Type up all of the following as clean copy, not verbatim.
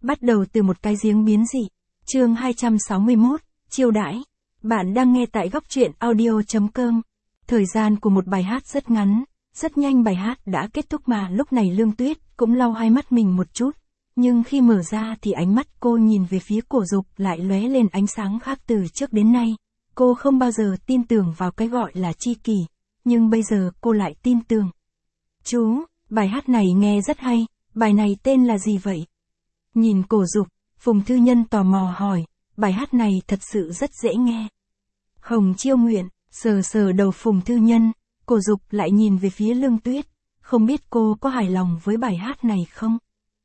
Bắt đầu từ một cái giếng biến dị. Chương 261, chiêu đãi. Bạn đang nghe tại góc truyện audio.com. Thời gian của một bài hát rất ngắn, rất nhanh bài hát đã kết thúc mà lúc này Lương Tuyết cũng lau hai mắt mình một chút. Nhưng khi mở ra thì ánh mắt cô nhìn về phía Cổ Dục lại lóe lên ánh sáng khác từ trước đến nay. Cô không bao giờ tin tưởng vào cái gọi là tri kỷ, nhưng bây giờ cô lại tin tưởng. Chú, bài hát này nghe rất hay, bài này tên là gì vậy? Nhìn Cổ Dục, Phùng Thư Nhân tò mò hỏi, bài hát này thật sự rất dễ nghe. Hồng Chiêu Nguyện, sờ sờ đầu Phùng Thư Nhân, Cổ Dục lại nhìn về phía Lương Tuyết, không biết cô có hài lòng với bài hát này không?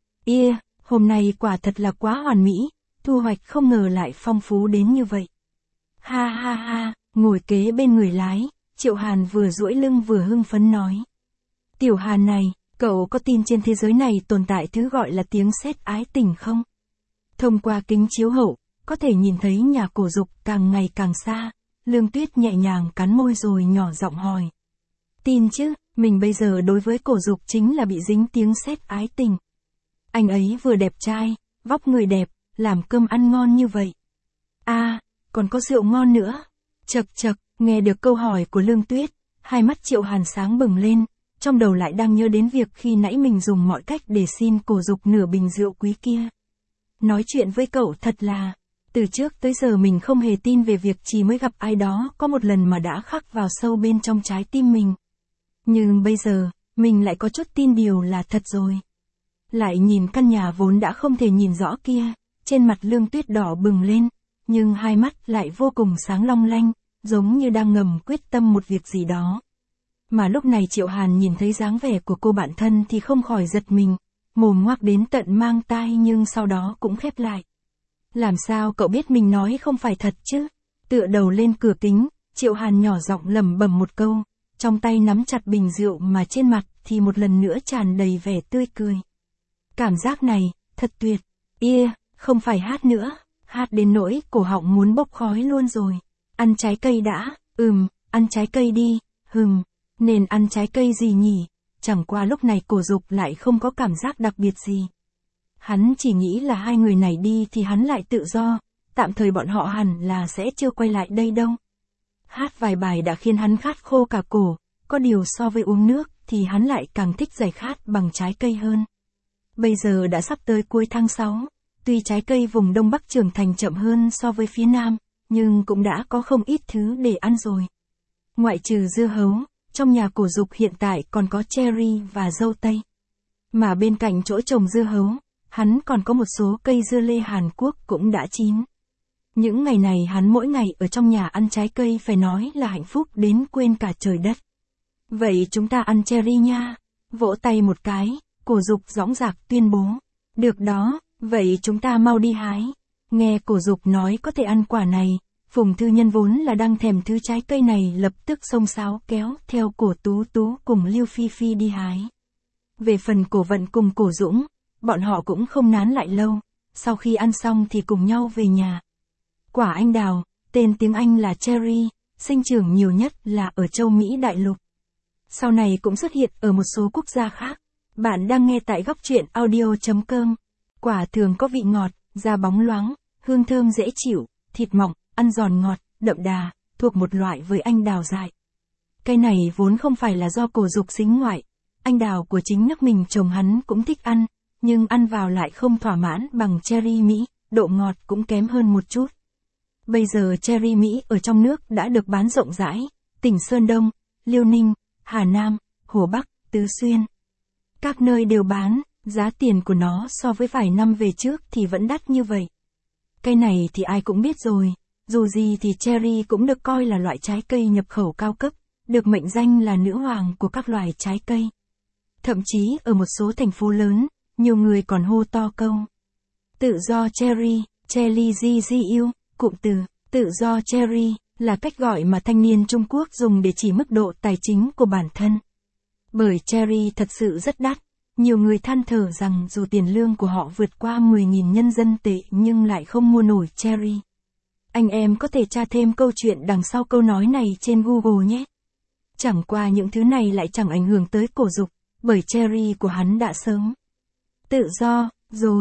Hôm nay quả thật là quá hoàn mỹ, thu hoạch không ngờ lại phong phú đến như vậy. Ha ha ha, ngồi kế bên người lái, Triệu Hàn vừa duỗi lưng vừa hưng phấn nói. Tiểu Hàn này, cậu có tin trên thế giới này tồn tại thứ gọi là tiếng sét ái tình không? Thông qua kính chiếu hậu, có thể nhìn thấy nhà Cổ Dục càng ngày càng xa, Lương Tuyết nhẹ nhàng cắn môi rồi nhỏ giọng hỏi. Tin chứ, mình bây giờ đối với Cổ Dục chính là bị dính tiếng sét ái tình. Anh ấy vừa đẹp trai, vóc người đẹp, làm cơm ăn ngon như vậy. Còn có rượu ngon nữa. Chậc chậc, nghe được câu hỏi của Lương Tuyết, hai mắt Triệu Hàn sáng bừng lên, trong đầu lại đang nhớ đến việc khi nãy mình dùng mọi cách để xin Cổ Dục nửa bình rượu quý kia. Nói chuyện với cậu thật là, từ trước tới giờ mình không hề tin về việc chỉ mới gặp ai đó có một lần mà đã khắc vào sâu bên trong trái tim mình. Nhưng bây giờ, mình lại có chút tin điều là thật rồi. Lại nhìn căn nhà vốn đã không thể nhìn rõ kia, trên mặt Lương Tuyết đỏ bừng lên, nhưng hai mắt lại vô cùng sáng long lanh, giống như đang ngầm quyết tâm một việc gì đó. Mà lúc này Triệu Hàn nhìn thấy dáng vẻ của cô bạn thân thì không khỏi giật mình, mồm ngoác đến tận mang tai nhưng sau đó cũng khép lại. Làm sao cậu biết mình nói không phải thật chứ? Tựa đầu lên cửa kính, Triệu Hàn nhỏ giọng lẩm bẩm một câu, trong tay nắm chặt bình rượu mà trên mặt thì một lần nữa tràn đầy vẻ tươi cười. Cảm giác này, thật tuyệt. Không phải hát nữa, hát đến nỗi cổ họng muốn bốc khói luôn rồi. Ăn trái cây đã, ăn trái cây đi, nên ăn trái cây gì nhỉ? Chẳng qua lúc này Cổ Dục lại không có cảm giác đặc biệt gì. Hắn chỉ nghĩ là hai người này đi thì hắn lại tự do, tạm thời bọn họ hẳn là sẽ chưa quay lại đây đâu. Hát vài bài đã khiến hắn khát khô cả cổ, có điều so với uống nước thì hắn lại càng thích giải khát bằng trái cây hơn. Bây giờ đã sắp tới cuối tháng 6, tuy trái cây vùng Đông Bắc trưởng thành chậm hơn so với phía Nam, nhưng cũng đã có không ít thứ để ăn rồi. Ngoại trừ dưa hấu, trong nhà Cổ Dục hiện tại còn có cherry và dâu tây. Mà bên cạnh chỗ trồng dưa hấu, hắn còn có một số cây dưa lê Hàn Quốc cũng đã chín. Những ngày này hắn mỗi ngày ở trong nhà ăn trái cây phải nói là hạnh phúc đến quên cả trời đất. Vậy chúng ta ăn cherry nha. Vỗ tay một cái, Cổ Dục dõng dạc tuyên bố. Được đó, vậy chúng ta mau đi hái. Nghe Cổ Dục nói có thể ăn quả này, Phùng Thư Nhân vốn là đang thèm thứ trái cây này lập tức xông xáo kéo theo Cổ Tú Tú cùng Lưu Phi Phi đi hái. Về phần Cổ Vận cùng Cổ Dũng, bọn họ cũng không nán lại lâu, sau khi ăn xong thì cùng nhau về nhà. Quả anh đào, tên tiếng Anh là cherry, sinh trưởng nhiều nhất là ở châu Mỹ đại lục. Sau này cũng xuất hiện ở một số quốc gia khác. Bạn đang nghe tại góc truyện audio.com. Quả thường có vị ngọt, da bóng loáng, hương thơm dễ chịu, thịt mỏng, ăn giòn ngọt, đậm đà, thuộc một loại với anh đào dại. Cây này vốn không phải là do Cổ Dục xính ngoại, anh đào của chính nước mình trồng hắn cũng thích ăn, nhưng ăn vào lại không thỏa mãn bằng cherry Mỹ, độ ngọt cũng kém hơn một chút. Bây giờ cherry Mỹ ở trong nước đã được bán rộng rãi, tỉnh Sơn Đông, Liêu Ninh, Hà Nam, Hồ Bắc, Tứ Xuyên. Các nơi đều bán, giá tiền của nó so với vài năm về trước thì vẫn đắt như vậy. Cây này thì ai cũng biết rồi, dù gì thì cherry cũng được coi là loại trái cây nhập khẩu cao cấp, được mệnh danh là nữ hoàng của các loài trái cây. Thậm chí ở một số thành phố lớn, nhiều người còn hô to câu. Tự do cherry, cherry, cụm từ, tự do cherry, là cách gọi mà thanh niên Trung Quốc dùng để chỉ mức độ tài chính của bản thân. Bởi cherry thật sự rất đắt, nhiều người than thở rằng dù tiền lương của họ vượt qua 10.000 nhân dân tệ nhưng lại không mua nổi cherry. Anh em có thể tra thêm câu chuyện đằng sau câu nói này trên Google nhé. Chẳng qua những thứ này lại chẳng ảnh hưởng tới Cổ Dục, bởi cherry của hắn đã sớm tự do rồi.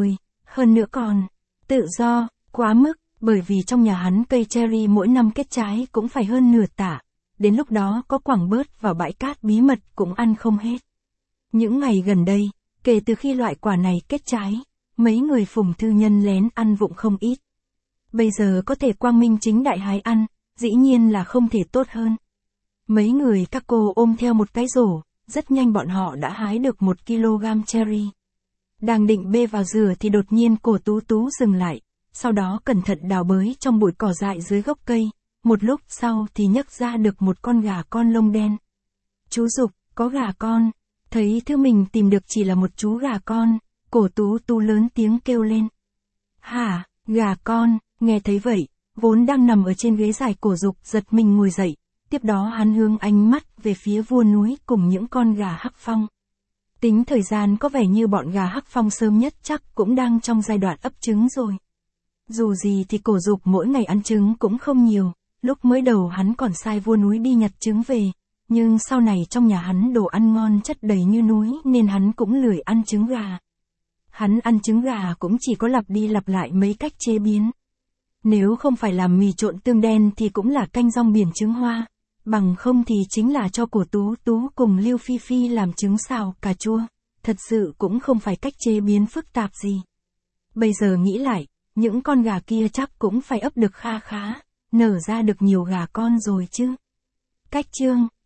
Hơn nữa còn, tự do, quá mức, bởi vì trong nhà hắn cây cherry mỗi năm kết trái cũng phải hơn nửa tạ. Đến lúc đó có quẳng bớt vào bãi cát bí mật cũng ăn không hết. Những ngày gần đây, kể từ khi loại quả này kết trái, mấy người Phùng thư nhân lén ăn vụng không ít. Bây giờ có thể quang minh chính đại hái ăn, dĩ nhiên là không thể tốt hơn. Mấy người các cô ôm theo một cái rổ, rất nhanh bọn họ đã hái được 1 kg cherry. Đang định bê vào rửa thì đột nhiên cổ Tú Tú dừng lại, sau đó cẩn thận đào bới trong bụi cỏ dại dưới gốc cây, một lúc sau thì nhấc ra được một con gà con lông đen. Chú Dục, có gà con, thấy thứ mình tìm được chỉ là một chú gà con, cổ Tú Tú lớn tiếng kêu lên. Hả, gà con, nghe thấy vậy, vốn đang nằm ở trên ghế dài cổ Dục giật mình ngồi dậy, tiếp đó hắn hướng ánh mắt về phía vua núi cùng những con gà hắc phong. Tính thời gian có vẻ như bọn gà hắc phong sớm nhất chắc cũng đang trong giai đoạn ấp trứng rồi. Dù gì thì cổ Dục mỗi ngày ăn trứng cũng không nhiều, lúc mới đầu hắn còn sai vua núi đi nhặt trứng về, nhưng sau này trong nhà hắn đồ ăn ngon chất đầy như núi nên hắn cũng lười ăn trứng gà. Hắn ăn trứng gà cũng chỉ có lặp đi lặp lại mấy cách chế biến. Nếu không phải làm mì trộn tương đen thì cũng là canh rong biển trứng hoa, bằng không thì chính là cho cổ Tú Tú cùng Lưu Phi Phi làm trứng xào cà chua, thật sự cũng không phải cách chế biến phức tạp gì. Bây giờ nghĩ lại, những con gà kia chắc cũng phải ấp được kha khá, nở ra được nhiều gà con rồi chứ. Cách chương